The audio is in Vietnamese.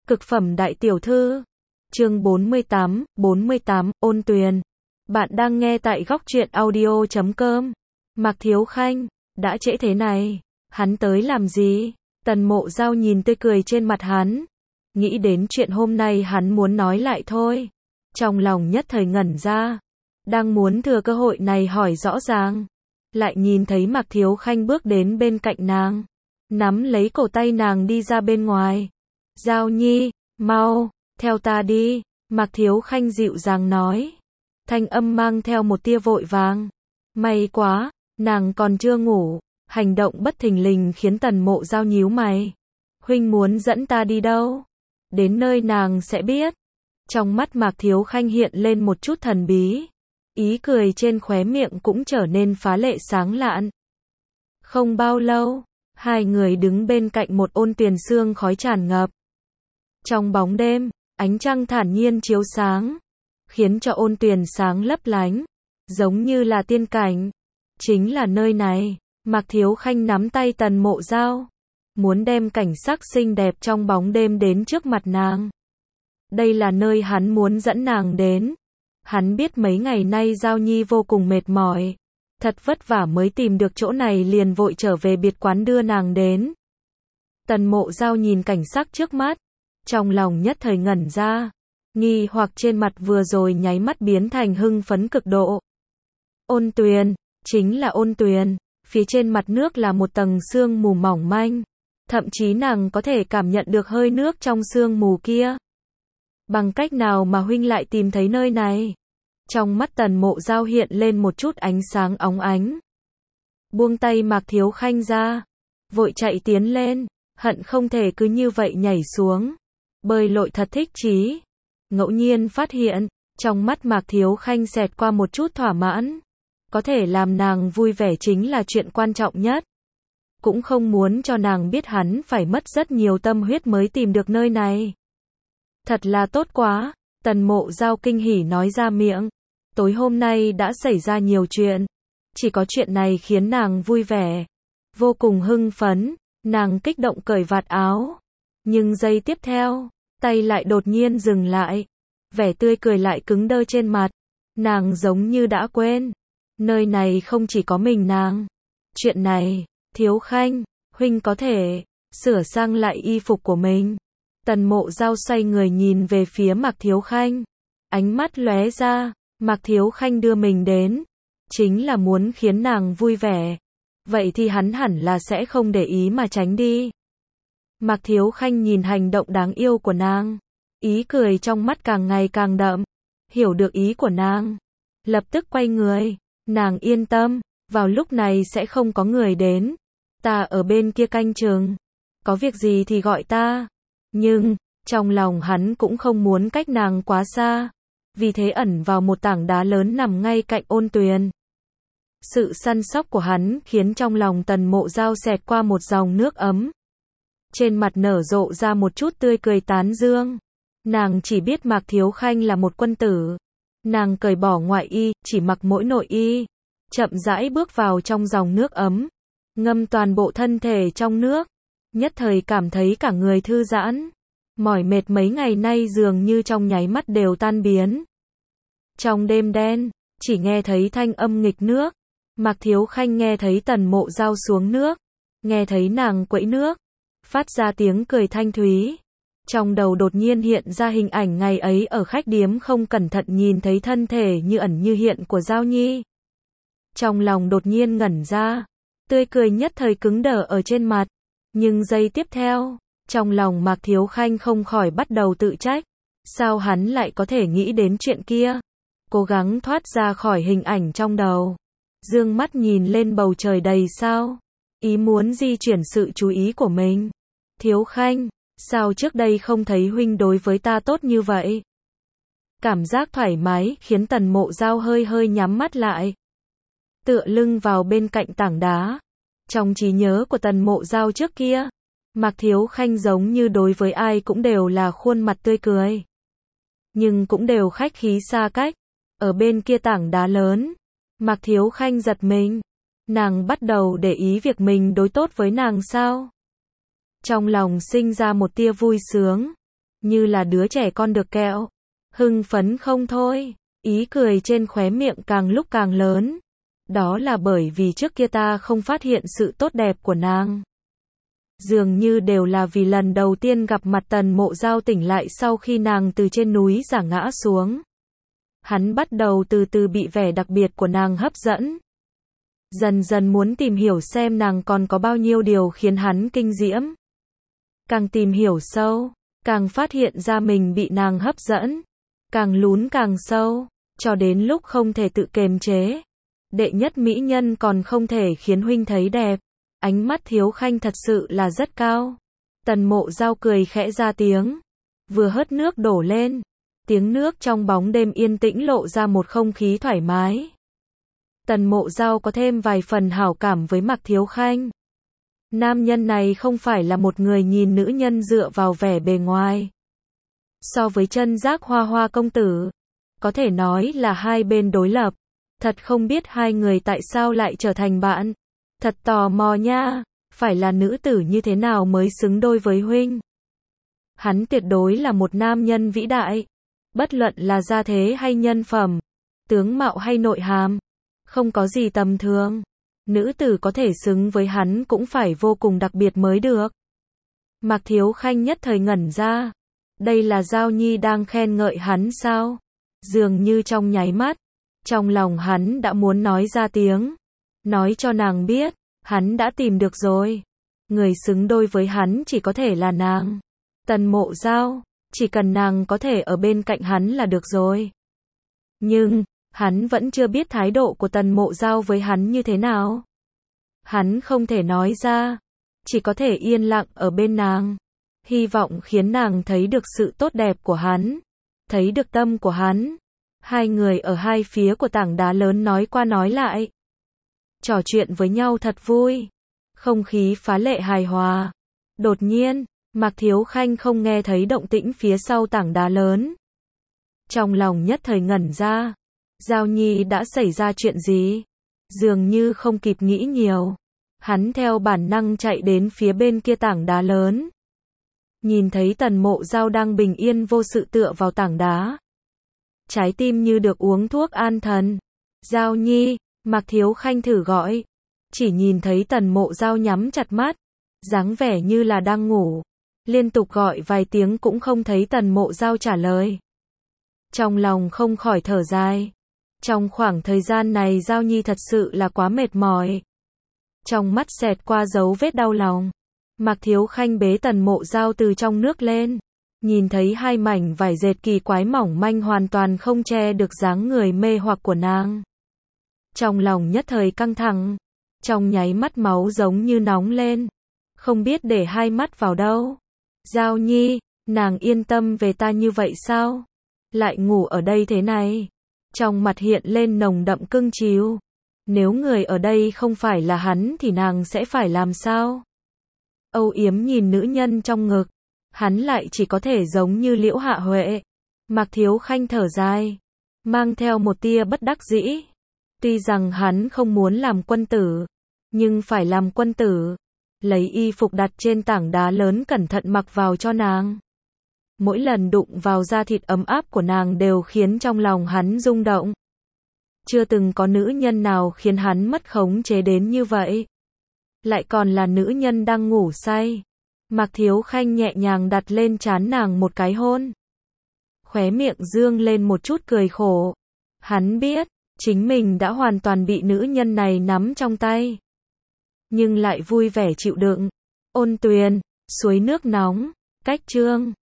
Cực phẩm đại tiểu thư. Chương 48, Ôn Tuyền. Bạn đang nghe tại góc truyện audio.com. Mạc Thiếu Khanh, đã trễ thế này, hắn tới làm gì? Tần Mộ Giao nhìn tươi cười trên mặt hắn, nghĩ đến chuyện hôm nay hắn muốn nói lại thôi. Trong lòng nhất thời ngẩn ra, đang muốn thừa cơ hội này hỏi rõ ràng, lại nhìn thấy Mạc Thiếu Khanh bước đến bên cạnh nàng, nắm lấy cổ tay nàng đi ra bên ngoài. Giao Nhi, mau, theo ta đi, Mạc Thiếu Khanh dịu dàng nói. Thanh âm mang theo một tia vội vàng. May quá, nàng còn chưa ngủ, hành động bất thình lình khiến Tần Mộ Giao nhíu mày. Huynh muốn dẫn ta đi đâu? Đến nơi nàng sẽ biết. Trong mắt Mạc Thiếu Khanh hiện lên một chút thần bí. Ý cười trên khóe miệng cũng trở nên phá lệ sáng lạn. Không bao lâu, hai người đứng bên cạnh một ôn tuyền sương khói tràn ngập. Trong bóng đêm, ánh trăng thản nhiên chiếu sáng, khiến cho ôn tuyền sáng lấp lánh, giống như là tiên cảnh. Chính là nơi này, Mạc Thiếu Khanh nắm tay Tần Mộ Giao, muốn đem cảnh sắc xinh đẹp trong bóng đêm đến trước mặt nàng. Đây là nơi hắn muốn dẫn nàng đến. Hắn biết mấy ngày nay Giao Nhi vô cùng mệt mỏi, thật vất vả mới tìm được chỗ này, liền vội trở về biệt quán đưa nàng đến. Tần Mộ Giao nhìn cảnh sắc trước mắt, trong lòng nhất thời ngẩn ra, nghi hoặc trên mặt vừa rồi nháy mắt biến thành hưng phấn cực độ. Ôn Tuyền, chính là Ôn Tuyền, phía trên mặt nước là một tầng sương mù mỏng manh, thậm chí nàng có thể cảm nhận được hơi nước trong sương mù kia. Bằng cách nào mà huynh lại tìm thấy nơi này? Trong mắt Tần Mộ Giao hiện lên một chút ánh sáng óng ánh. Buông tay Mạc Thiếu Khanh ra, vội chạy tiến lên, hận không thể cứ như vậy nhảy xuống. Bơi lội thật thích chí. Ngẫu nhiên phát hiện, trong mắt Mạc Thiếu Khanh xẹt qua một chút thỏa mãn. Có thể làm nàng vui vẻ chính là chuyện quan trọng nhất. Cũng không muốn cho nàng biết hắn phải mất rất nhiều tâm huyết mới tìm được nơi này. Thật là tốt quá, Tần Mộ Giao kinh hỉ nói ra miệng. Tối hôm nay đã xảy ra nhiều chuyện, chỉ có chuyện này khiến nàng vui vẻ. Vô cùng hưng phấn, nàng kích động cởi vạt áo. Nhưng giây tiếp theo, tay lại đột nhiên dừng lại. Vẻ tươi cười lại cứng đơ trên mặt. Nàng giống như đã quên. Nơi này không chỉ có mình nàng. Chuyện này, Thiếu Khanh, huynh có thể sửa sang lại y phục của mình. Tần Mộ Giao xoay người nhìn về phía Mạc Thiếu Khanh. Ánh mắt lóe ra, Mạc Thiếu Khanh đưa mình đến, chính là muốn khiến nàng vui vẻ. Vậy thì hắn hẳn là sẽ không để ý mà tránh đi. Mạc Thiếu Khanh nhìn hành động đáng yêu của nàng, ý cười trong mắt càng ngày càng đậm. Hiểu được ý của nàng, lập tức quay người. Nàng yên tâm, vào lúc này sẽ không có người đến. Ta ở bên kia canh chừng, có việc gì thì gọi ta. Nhưng, trong lòng hắn cũng không muốn cách nàng quá xa, vì thế ẩn vào một tảng đá lớn nằm ngay cạnh Ôn Tuyền. Sự săn sóc của hắn khiến trong lòng Tần Mộ Giao xẹt qua một dòng nước ấm. Trên mặt nở rộ ra một chút tươi cười tán dương. Nàng chỉ biết Mạc Thiếu Khanh là một quân tử. Nàng cởi bỏ ngoại y, chỉ mặc mỗi nội y, chậm rãi bước vào trong dòng nước ấm, ngâm toàn bộ thân thể trong nước, nhất thời cảm thấy cả người thư giãn, mỏi mệt mấy ngày nay dường như trong nháy mắt đều tan biến. Trong đêm đen, chỉ nghe thấy thanh âm nghịch nước. Mạc Thiếu Khanh nghe thấy Tần Mộ Giao xuống nước, nghe thấy nàng quẫy nước, phát ra tiếng cười thanh thúy. Trong đầu đột nhiên hiện ra hình ảnh ngày ấy ở khách điếm không cẩn thận nhìn thấy thân thể như ẩn như hiện của Giao Nhi. Trong lòng đột nhiên ngẩn ra, tươi cười nhất thời cứng đờ ở trên mặt. Nhưng giây tiếp theo, trong lòng Mạc Thiếu Khanh không khỏi bắt đầu tự trách. Sao hắn lại có thể nghĩ đến chuyện kia? Cố gắng thoát ra khỏi hình ảnh trong đầu. Dương mắt nhìn lên bầu trời đầy sao. Ý muốn di chuyển sự chú ý của mình. Thiếu Khanh, sao trước đây không thấy huynh đối với ta tốt như vậy? Cảm giác thoải mái khiến Tần Mộ Giao hơi hơi nhắm mắt lại, tựa lưng vào bên cạnh tảng đá. Trong trí nhớ của Tần Mộ Giao trước kia, Mạc Thiếu Khanh giống như đối với ai cũng đều là khuôn mặt tươi cười, nhưng cũng đều khách khí xa cách. Ở bên kia tảng đá lớn, Mạc Thiếu Khanh giật mình. Nàng bắt đầu để ý việc mình đối tốt với nàng sao? Trong lòng sinh ra một tia vui sướng. như là đứa trẻ con được kẹo. Hưng phấn không thôi, ý cười trên khóe miệng càng lúc càng lớn. Đó là bởi vì trước kia ta không phát hiện sự tốt đẹp của nàng. Dường như đều là vì lần đầu tiên gặp mặt Tần Mộ Giao tỉnh lại sau khi nàng từ trên núi giả ngã xuống. Hắn bắt đầu từ từ bị vẻ đặc biệt của nàng hấp dẫn. Dần dần muốn tìm hiểu xem nàng còn có bao nhiêu điều khiến hắn kinh diễm. Càng tìm hiểu sâu, càng phát hiện ra mình bị nàng hấp dẫn. Càng lún càng sâu, cho đến lúc không thể tự kiềm chế. Đệ nhất mỹ nhân còn không thể khiến huynh thấy đẹp. Ánh mắt Thiếu Khanh thật sự là rất cao. Tần Mộ Giao cười khẽ ra tiếng. Vừa hớt nước đổ lên. Tiếng nước trong bóng đêm yên tĩnh lộ ra một không khí thoải mái. Tần Mộ Giao có thêm vài phần hảo cảm với Mạc Thiếu Khanh. Nam nhân này không phải là một người nhìn nữ nhân dựa vào vẻ bề ngoài. So với Chân Giác Hoa Hoa công tử, có thể nói là hai bên đối lập. Thật không biết hai người tại sao lại trở thành bạn. Thật tò mò nha, phải là nữ tử như thế nào mới xứng đôi với huynh. Hắn tuyệt đối là một nam nhân vĩ đại. Bất luận là gia thế hay nhân phẩm, tướng mạo hay nội hàm, không có gì tầm thường. Nữ tử có thể xứng với hắn cũng phải vô cùng đặc biệt mới được. Mạc Thiếu Khanh nhất thời ngẩn ra. Đây là Giao Nhi đang khen ngợi hắn sao? Dường như trong nháy mắt, trong lòng hắn đã muốn nói ra tiếng. Nói cho nàng biết, hắn đã tìm được rồi. Người xứng đôi với hắn chỉ có thể là nàng. Tần Mộ Giao, chỉ cần nàng có thể ở bên cạnh hắn là được rồi. Nhưng, hắn vẫn chưa biết thái độ của Tần Mộ Giao với hắn như thế nào. Hắn không thể nói ra, chỉ có thể yên lặng ở bên nàng. Hy vọng khiến nàng thấy được sự tốt đẹp của hắn, thấy được tâm của hắn. Hai người ở hai phía của tảng đá lớn nói qua nói lại. Trò chuyện với nhau thật vui. Không khí phá lệ hài hòa. Đột nhiên, Mạc Thiếu Khanh không nghe thấy động tĩnh phía sau tảng đá lớn. Trong lòng nhất thời ngẩn ra. Giao Nhi đã xảy ra chuyện gì? Dường như không kịp nghĩ nhiều. Hắn theo bản năng chạy đến phía bên kia tảng đá lớn. Nhìn thấy Tần Mộ Giao đang bình yên vô sự tựa vào tảng đá. Trái tim như được uống thuốc an thần. Giao Nhi, Mạc Thiếu Khanh thử gọi. Chỉ nhìn thấy Tần Mộ Giao nhắm chặt mắt. Dáng vẻ như là đang ngủ. Liên tục gọi vài tiếng cũng không thấy Tần Mộ Giao trả lời. Trong lòng không khỏi thở dài. Trong khoảng thời gian này Giao Nhi thật sự là quá mệt mỏi. Trong mắt xẹt qua dấu vết đau lòng. Mạc Thiếu Khanh bế Tần Mộ Giao từ trong nước lên. Nhìn thấy hai mảnh vải dệt kỳ quái mỏng manh hoàn toàn không che được dáng người mê hoặc của nàng. Trong lòng nhất thời căng thẳng. Trong nháy mắt máu giống như nóng lên. Không biết để hai mắt vào đâu. Giao Nhi, nàng yên tâm về ta như vậy sao? Lại ngủ ở đây thế này. Trong mặt hiện lên nồng đậm cưng chiều. Nếu người ở đây không phải là hắn thì nàng sẽ phải làm sao? Âu yếm nhìn nữ nhân trong ngực. Hắn lại chỉ có thể giống như Liễu Hạ Huệ. Mạc Thiếu Khanh thở dài. Mang theo một tia bất đắc dĩ. Tuy rằng hắn không muốn làm quân tử. Nhưng phải làm quân tử. Lấy y phục đặt trên tảng đá lớn cẩn thận mặc vào cho nàng. Mỗi lần đụng vào da thịt ấm áp của nàng đều khiến trong lòng hắn rung động. Chưa từng có nữ nhân nào khiến hắn mất khống chế đến như vậy. Lại còn là nữ nhân đang ngủ say. Mạc Thiếu Khanh nhẹ nhàng đặt lên trán nàng một cái hôn. Khóe miệng dương lên một chút cười khổ. Hắn biết, chính mình đã hoàn toàn bị nữ nhân này nắm trong tay. Nhưng lại vui vẻ chịu đựng. Ôn tuyền, suối nước nóng, cách chương.